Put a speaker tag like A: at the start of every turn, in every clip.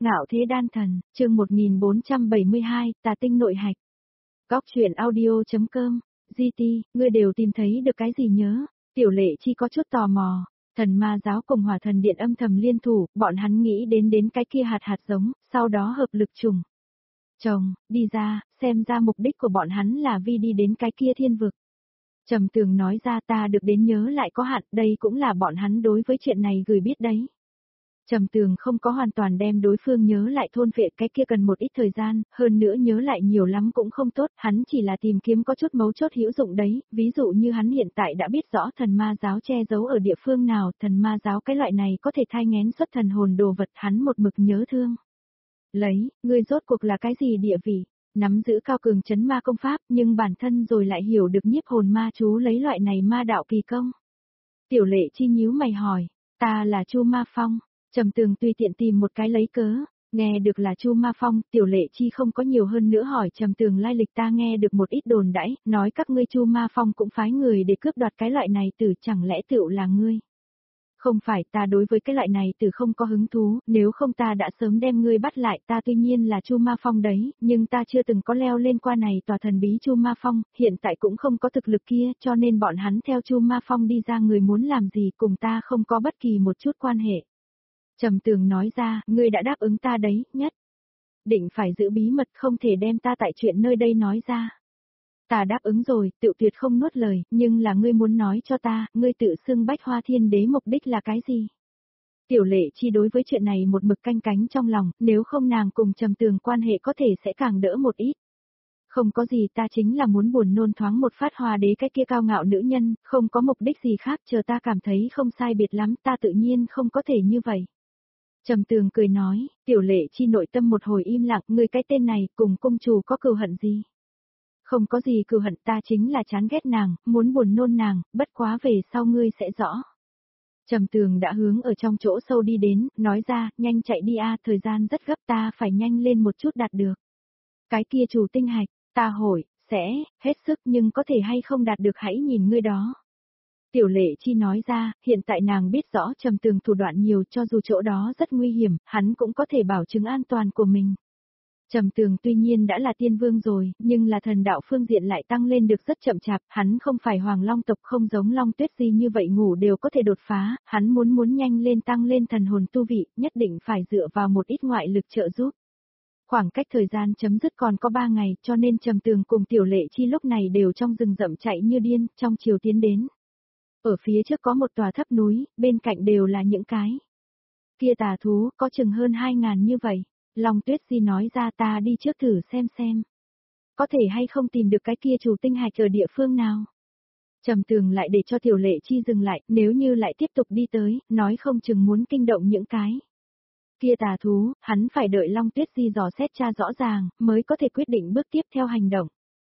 A: Ngạo thế đan thần, chương 1472, tà tinh nội hạch. Góc truyện audio.com, GT, ngươi đều tìm thấy được cái gì nhớ? Tiểu Lệ Chi có chút tò mò. Thần ma giáo cùng Hỏa Thần Điện âm thầm liên thủ, bọn hắn nghĩ đến cái kia hạt giống, sau đó hợp lực trùng. Chồng, đi ra, xem ra mục đích của bọn hắn là vì đi đến cái kia thiên vực. Trầm Tường nói ra, ta được đến nhớ lại có hạn, đây cũng là bọn hắn đối với chuyện này gửi biết đấy. Trầm Tường không có hoàn toàn đem đối phương nhớ lại thôn vệ, cái kia cần một ít thời gian, hơn nữa nhớ lại nhiều lắm cũng không tốt, hắn chỉ là tìm kiếm có chút mấu chốt hữu dụng đấy, ví dụ như hắn hiện tại đã biết rõ thần ma giáo che giấu ở địa phương nào, thần ma giáo cái loại này có thể thai nghén xuất thần hồn đồ vật, hắn một mực nhớ thương. Lấy, ngươi rốt cuộc là cái gì địa vị? Nắm giữ cao cường chấn ma công pháp, nhưng bản thân rồi lại hiểu được nhiếp hồn ma chú lấy loại này ma đạo kỳ công. Tiểu Lệ Chi nhíu mày hỏi, ta là Chu Ma Phong. Trầm Tường tùy tiện tìm một cái lấy cớ, nghe được là Chu Ma Phong, Tiểu Lệ Chi không có nhiều hơn nữa hỏi Trầm Tường lai lịch, ta nghe được một ít đồn đãi, nói các ngươi Chu Ma Phong cũng phái người để cướp đoạt cái loại này tử, chẳng lẽ tựu là ngươi? Không phải, ta đối với cái loại này tử không có hứng thú, nếu không ta đã sớm đem ngươi bắt lại, ta tuy nhiên là Chu Ma Phong đấy, nhưng ta chưa từng có leo lên qua này tòa thần bí Chu Ma Phong, hiện tại cũng không có thực lực kia, cho nên bọn hắn theo Chu Ma Phong đi ra, người muốn làm gì cùng ta không có bất kỳ một chút quan hệ. Trầm Tường nói ra, ngươi đã đáp ứng ta đấy, nhất định phải giữ bí mật, không thể đem ta tại chuyện nơi đây nói ra. Ta đáp ứng rồi, tự tuyệt không nuốt lời, nhưng là ngươi muốn nói cho ta, ngươi tự xưng Bách Hoa Thiên Đế mục đích là cái gì? Tiểu Lệ Chi đối với chuyện này một mực canh cánh trong lòng, nếu không nàng cùng Trầm Tường quan hệ có thể sẽ càng đỡ một ít. Không có gì, ta chính là muốn buồn nôn thoáng một phát Hoa Đế cái kia cao ngạo nữ nhân, không có mục đích gì khác, chờ ta cảm thấy không sai biệt lắm, ta tự nhiên không có thể như vậy. Trầm Tường cười nói, Tiểu Lệ Chi nội tâm một hồi im lặng, ngươi cái tên này cùng công chủ có cừu hận gì? Không có gì cừu hận, ta chính là chán ghét nàng, muốn buồn nôn nàng, bất quá về sau ngươi sẽ rõ. Trầm Tường đã hướng ở trong chỗ sâu đi đến, nói ra, nhanh chạy đi a, thời gian rất gấp, ta phải nhanh lên một chút đạt được. Cái kia chủ tinh hạch, ta hỏi, sẽ, hết sức nhưng có thể hay không đạt được hãy nhìn ngươi đó. Tiểu Lệ Chi nói ra, hiện tại nàng biết rõ Trầm Tường thủ đoạn nhiều, cho dù chỗ đó rất nguy hiểm, hắn cũng có thể bảo chứng an toàn của mình. Trầm Tường tuy nhiên đã là tiên vương rồi, nhưng là thần đạo phương diện lại tăng lên được rất chậm chạp, hắn không phải Hoàng Long tộc, không giống Long Tuyết Di như vậy ngủ đều có thể đột phá, hắn muốn nhanh lên tăng lên thần hồn tu vị, nhất định phải dựa vào một ít ngoại lực trợ giúp. Khoảng cách thời gian chấm dứt còn có 3 ngày, cho nên Trầm Tường cùng Tiểu Lệ Chi lúc này đều trong rừng rậm chạy như điên, trong chiều tiến đến. Ở phía trước có một tòa thấp núi, bên cạnh đều là những cái kia tà thú, có chừng hơn 2.000 như vậy. Long Tuyết Di nói ra, ta đi trước thử xem. Có thể hay không tìm được cái kia chủ tinh hạch ở địa phương nào. Trầm Tường lại để cho Tiểu Lệ Chi dừng lại, nếu như lại tiếp tục đi tới, nói không chừng muốn kinh động những cái kia tà thú, hắn phải đợi Long Tuyết Di dò xét tra rõ ràng, mới có thể quyết định bước tiếp theo hành động.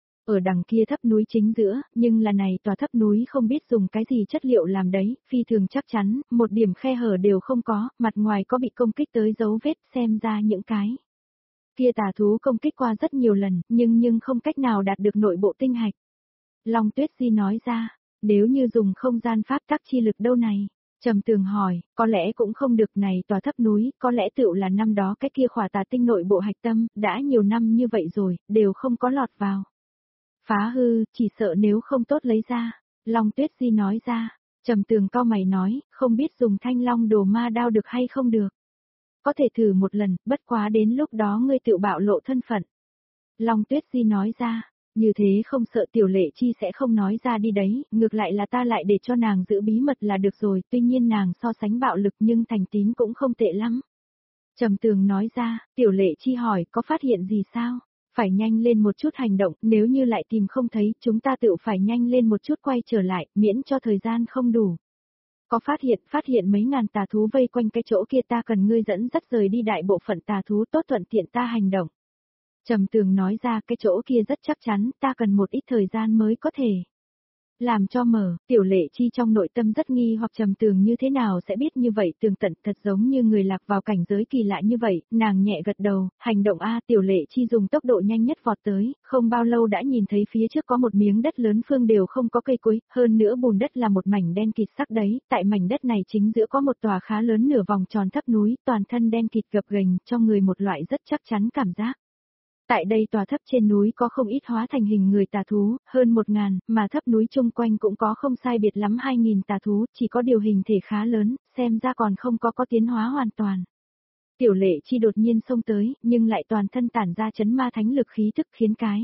A: Ở đằng kia thấp núi chính giữa, nhưng là này tòa thấp núi không biết dùng cái gì chất liệu làm đấy, phi thường chắc chắn, một điểm khe hở đều không có, mặt ngoài có bị công kích tới dấu vết, xem ra những cái kia tà thú công kích qua rất nhiều lần, nhưng không cách nào đạt được nội bộ tinh hạch. Long Tuyết Di nói ra, nếu như dùng không gian pháp tắc chi lực đâu này? Trầm Tường hỏi, có lẽ cũng không được, này tòa thấp núi, có lẽ tựu là năm đó cái kia khỏa tà tinh nội bộ hạch tâm, đã nhiều năm như vậy rồi, đều không có lọt vào. Phá hư, chỉ sợ nếu không tốt lấy ra. Long Tuyết Di nói ra. Trầm Tường cau mày nói, không biết dùng thanh long đồ ma đao được hay không được. Có thể thử một lần, bất quá đến lúc đó ngươi tự bạo lộ thân phận. Long Tuyết Di nói ra, như thế không sợ Tiểu Lệ Chi sẽ không nói ra đi đấy, ngược lại là ta lại để cho nàng giữ bí mật là được rồi, tuy nhiên nàng so sánh bạo lực nhưng thành tín cũng không tệ lắm. Trầm Tường nói ra, Tiểu Lệ Chi hỏi, có phát hiện gì sao? Phải nhanh lên một chút hành động, nếu như lại tìm không thấy, chúng ta tự phải nhanh lên một chút quay trở lại, miễn cho thời gian không đủ. Có phát hiện mấy ngàn tà thú vây quanh cái chỗ kia, ta cần ngươi dẫn dắt rời đi đại bộ phận tà thú, tốt thuận tiện ta hành động. Trầm Tường nói ra, cái chỗ kia rất chắc chắn, ta cần một ít thời gian mới có thể Làm cho mở, Tiểu Lệ Chi trong nội tâm rất nghi hoặc Trầm Tường như thế nào sẽ biết như vậy tường tận thật giống như người lạc vào cảnh giới kỳ lạ như vậy, nàng nhẹ gật đầu, hành động A Tiểu Lệ Chi dùng tốc độ nhanh nhất vọt tới, không bao lâu đã nhìn thấy phía trước có một miếng đất lớn phương đều không có cây cối, hơn nữa bùn đất là một mảnh đen kịt sắc đấy, tại mảnh đất này chính giữa có một tòa khá lớn nửa vòng tròn thấp núi, toàn thân đen kịt gập ghềnh, cho người một loại rất chắc chắn cảm giác. Tại đây tòa thấp trên núi có không ít hóa thành hình người tà thú, hơn 1.000, mà thấp núi chung quanh cũng có không sai biệt lắm 2.000 tà thú, chỉ có điều hình thể khá lớn, xem ra còn không có tiến hóa hoàn toàn. Tiểu Lệ Chi đột nhiên xông tới, nhưng lại toàn thân tản ra chấn ma thánh lực khí tức khiến cái.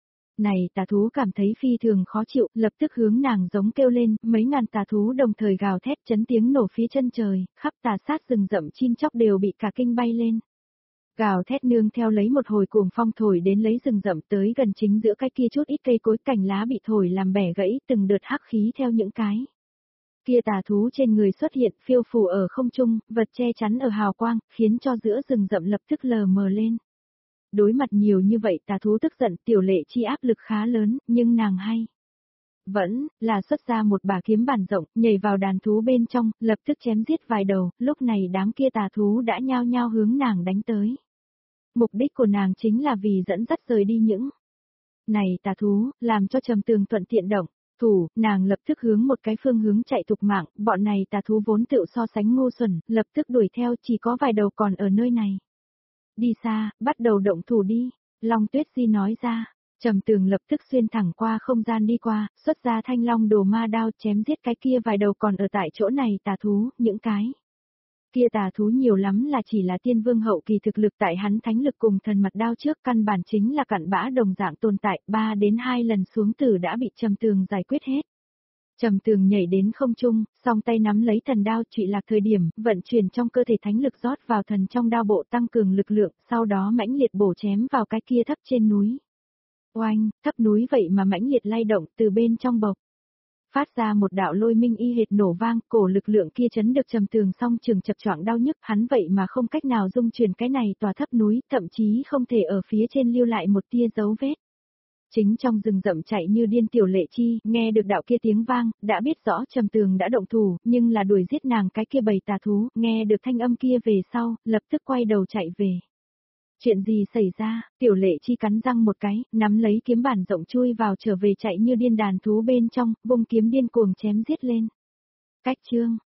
A: Này tà thú cảm thấy phi thường khó chịu, lập tức hướng nàng giống kêu lên, mấy ngàn tà thú đồng thời gào thét chấn tiếng nổ phía chân trời, khắp tà sát rừng rậm chim chóc đều bị cả kinh bay lên. Gào thét nương theo lấy một hồi cuồng phong thổi đến lấy rừng rậm tới gần chính giữa cái kia chút ít cây cối cành lá bị thổi làm bẻ gãy từng đợt hắc khí theo những cái. Kia tà thú trên người xuất hiện phiêu phù ở không trung, vật che chắn ở hào quang, khiến cho giữa rừng rậm lập tức lờ mờ lên. Đối mặt nhiều như vậy tà thú tức giận Tiểu Lệ Chi áp lực khá lớn, nhưng nàng hay. Vẫn, là xuất ra một bà kiếm bản rộng, nhảy vào đàn thú bên trong, lập tức chém giết vài đầu, lúc này đám kia tà thú đã nhao nhao hướng nàng đánh tới. Mục đích của nàng chính là vì dẫn dắt rời đi những này tà thú, làm cho Trầm Tường thuận tiện động. Thủ, nàng lập tức hướng một cái phương hướng chạy thục mạng, bọn này tà thú vốn tự so sánh ngu xuẩn, lập tức đuổi theo chỉ có vài đầu còn ở nơi này. Đi xa, bắt đầu động thủ đi, Long Tuyết Di nói ra. Trầm Tường lập tức xuyên thẳng qua không gian đi qua, xuất ra thanh long đồ ma đao chém giết cái kia vài đầu còn ở tại chỗ này tà thú, những cái. Kia tà thú nhiều lắm là chỉ là tiên vương hậu kỳ thực lực tại hắn thánh lực cùng thần mặt đao trước căn bản chính là cặn bã đồng dạng tồn tại 3 đến 2 lần xuống tử đã bị Trầm Tường giải quyết hết. Trầm Tường nhảy đến không trung, song tay nắm lấy thần đao trụy lạc thời điểm, vận chuyển trong cơ thể thánh lực rót vào thần trong đao bộ tăng cường lực lượng, sau đó mãnh liệt bổ chém vào cái kia thấp trên núi. Oanh, thấp núi vậy mà mãnh liệt lay động từ bên trong bộc. Phát ra một đạo lôi minh y hệt nổ vang, cổ lực lượng kia chấn được Trầm Tường song trường chập choạng đau nhức, hắn vậy mà không cách nào dung chuyển cái này tòa thấp núi, thậm chí không thể ở phía trên lưu lại một tia dấu vết. Chính trong rừng rậm chạy như điên Tiểu Lệ Chi, nghe được đạo kia tiếng vang, đã biết rõ Trầm Tường đã động thủ, nhưng là đuổi giết nàng cái kia bầy tà thú, nghe được thanh âm kia về sau, lập tức quay đầu chạy về. Chuyện gì xảy ra, Tiểu Lệ Chi cắn răng một cái, nắm lấy kiếm bản rộng chui vào trở về chạy như điên đàn thú bên trong, vung kiếm điên cuồng chém giết lên. Cách chương,